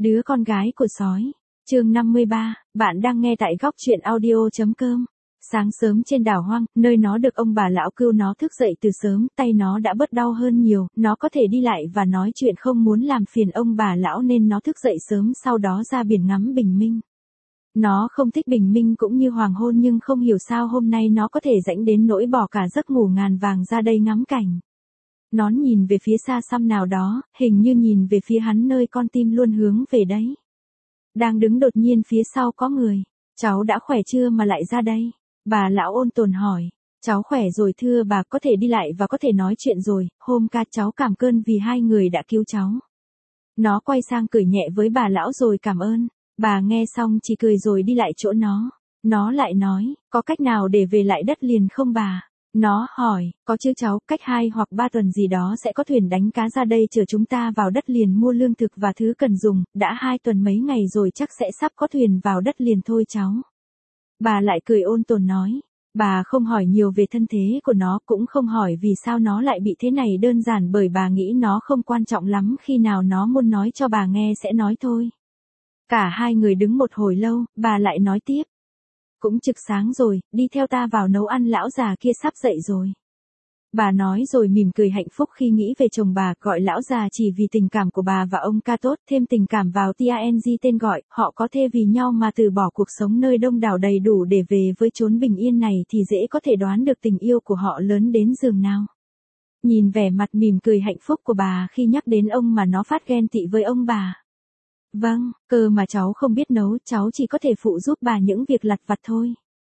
Đứa con gái của sói. Chương 53, bạn đang nghe tại góc truyện audio.com. Sáng sớm trên đảo hoang, nơi nó được ông bà lão cưu nó thức dậy từ sớm, tay nó đã bớt đau hơn nhiều, nó có thể đi lại và nói chuyện không muốn làm phiền ông bà lão nên nó thức dậy sớm sau đó ra biển ngắm bình minh. Nó không thích bình minh cũng như hoàng hôn nhưng không hiểu sao hôm nay nó có thể rảnh đến nỗi bỏ cả giấc ngủ ngàn vàng ra đây ngắm cảnh. Nó nhìn về phía xa xăm nào đó, hình như nhìn về phía hắn nơi con tim luôn hướng về đấy. Đang đứng đột nhiên phía sau có người. Cháu đã khỏe chưa mà lại ra đây? Bà lão ôn tồn hỏi. Cháu khỏe rồi thưa bà, có thể đi lại và có thể nói chuyện rồi, hôm ca cháu cảm ơn vì hai người đã cứu cháu. Nó quay sang cười nhẹ với bà lão rồi cảm ơn. Bà nghe xong chỉ cười rồi đi lại chỗ nó. Nó lại nói, có cách nào để về lại đất liền không bà? Nó hỏi, có chứ cháu, cách 2 hoặc 3 tuần gì đó sẽ có thuyền đánh cá ra đây chở chúng ta vào đất liền mua lương thực và thứ cần dùng, đã 2 tuần mấy ngày rồi chắc sẽ sắp có thuyền vào đất liền thôi cháu. Bà lại cười ôn tồn nói, bà không hỏi nhiều về thân thế của nó cũng không hỏi vì sao nó lại bị thế này đơn giản bởi bà nghĩ nó không quan trọng lắm, khi nào nó muốn nói cho bà nghe sẽ nói thôi. Cả hai người đứng một hồi lâu, bà lại nói tiếp. Cũng trực sáng rồi, đi theo ta vào nấu ăn, lão già kia sắp dậy rồi. Bà nói rồi mỉm cười hạnh phúc khi nghĩ về chồng bà, gọi lão già chỉ vì tình cảm của bà và ông ca tốt, thêm tình cảm vào TANG tên gọi, họ có thê vì nhau mà từ bỏ cuộc sống nơi đông đảo đầy đủ để về với chốn bình yên này thì dễ có thể đoán được tình yêu của họ lớn đến giường nào. Nhìn vẻ mặt mỉm cười hạnh phúc của bà khi nhắc đến ông mà nó phát ghen tị với ông bà. Vâng, cơ mà cháu không biết nấu, cháu chỉ có thể phụ giúp bà những việc lặt vặt thôi.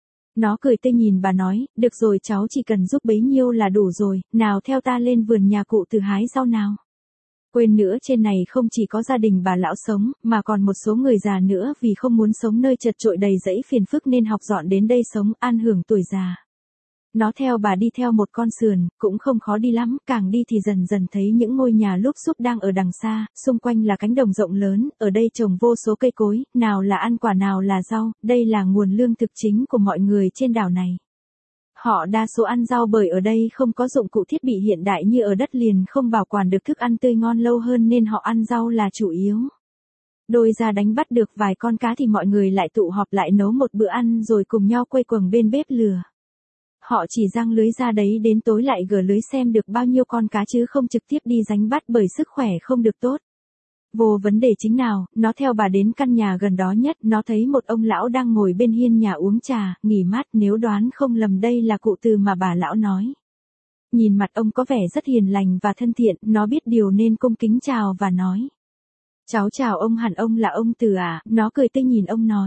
Nó cười tươi nhìn bà nói, được rồi cháu chỉ cần giúp bấy nhiêu là đủ rồi, nào theo ta lên vườn nhà cụ từ hái rau nào. Quên nữa, trên này không chỉ có gia đình bà lão sống, mà còn một số người già nữa vì không muốn sống nơi chật chội đầy rẫy phiền phức nên học dọn đến đây sống, an hưởng tuổi già. Nó theo bà đi theo một con sườn, cũng không khó đi lắm, càng đi thì dần dần thấy những ngôi nhà lúp xúp đang ở đằng xa, xung quanh là cánh đồng rộng lớn, ở đây trồng vô số cây cối, nào là ăn quả nào là rau, đây là nguồn lương thực chính của mọi người trên đảo này. Họ đa số ăn rau bởi ở đây không có dụng cụ thiết bị hiện đại như ở đất liền, không bảo quản được thức ăn tươi ngon lâu hơn nên họ ăn rau là chủ yếu. Đôi ra đánh bắt được vài con cá thì mọi người lại tụ họp lại nấu một bữa ăn rồi cùng nhau quây quần bên bếp lửa. Họ chỉ giăng lưới ra đấy đến tối lại gỡ lưới xem được bao nhiêu con cá chứ không trực tiếp đi đánh bắt bởi sức khỏe không được tốt. Vô vấn đề chính nào, nó theo bà đến căn nhà gần đó nhất, nó thấy một ông lão đang ngồi bên hiên nhà uống trà, nghỉ mát, nếu đoán không lầm đây là cụ Từ mà bà lão nói. Nhìn mặt ông có vẻ rất hiền lành và thân thiện, nó biết điều nên cung kính chào và nói. Cháu chào ông, hẳn ông là ông Từ à? Nó cười tươi nhìn ông nói.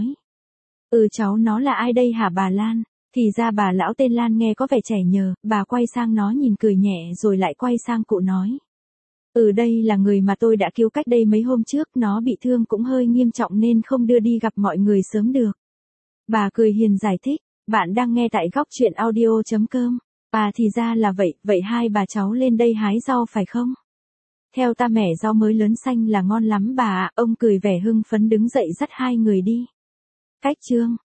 Cháu nó là ai đây hả bà Lan? Thì ra bà lão tên Lan nghe có vẻ trẻ nhờ, bà quay sang nó nhìn cười nhẹ rồi lại quay sang cụ nói. Đây là người mà tôi đã cứu cách đây mấy hôm trước, nó bị thương cũng hơi nghiêm trọng nên không đưa đi gặp mọi người sớm được. Bà cười hiền giải thích, bạn đang nghe tại góc truyện audio.com. Thì ra là vậy, vậy hai bà cháu lên đây hái rau phải không? Theo ta mẻ rau mới lớn xanh là ngon lắm bà ạ, ông cười vẻ hưng phấn đứng dậy dắt hai người đi. Cách chương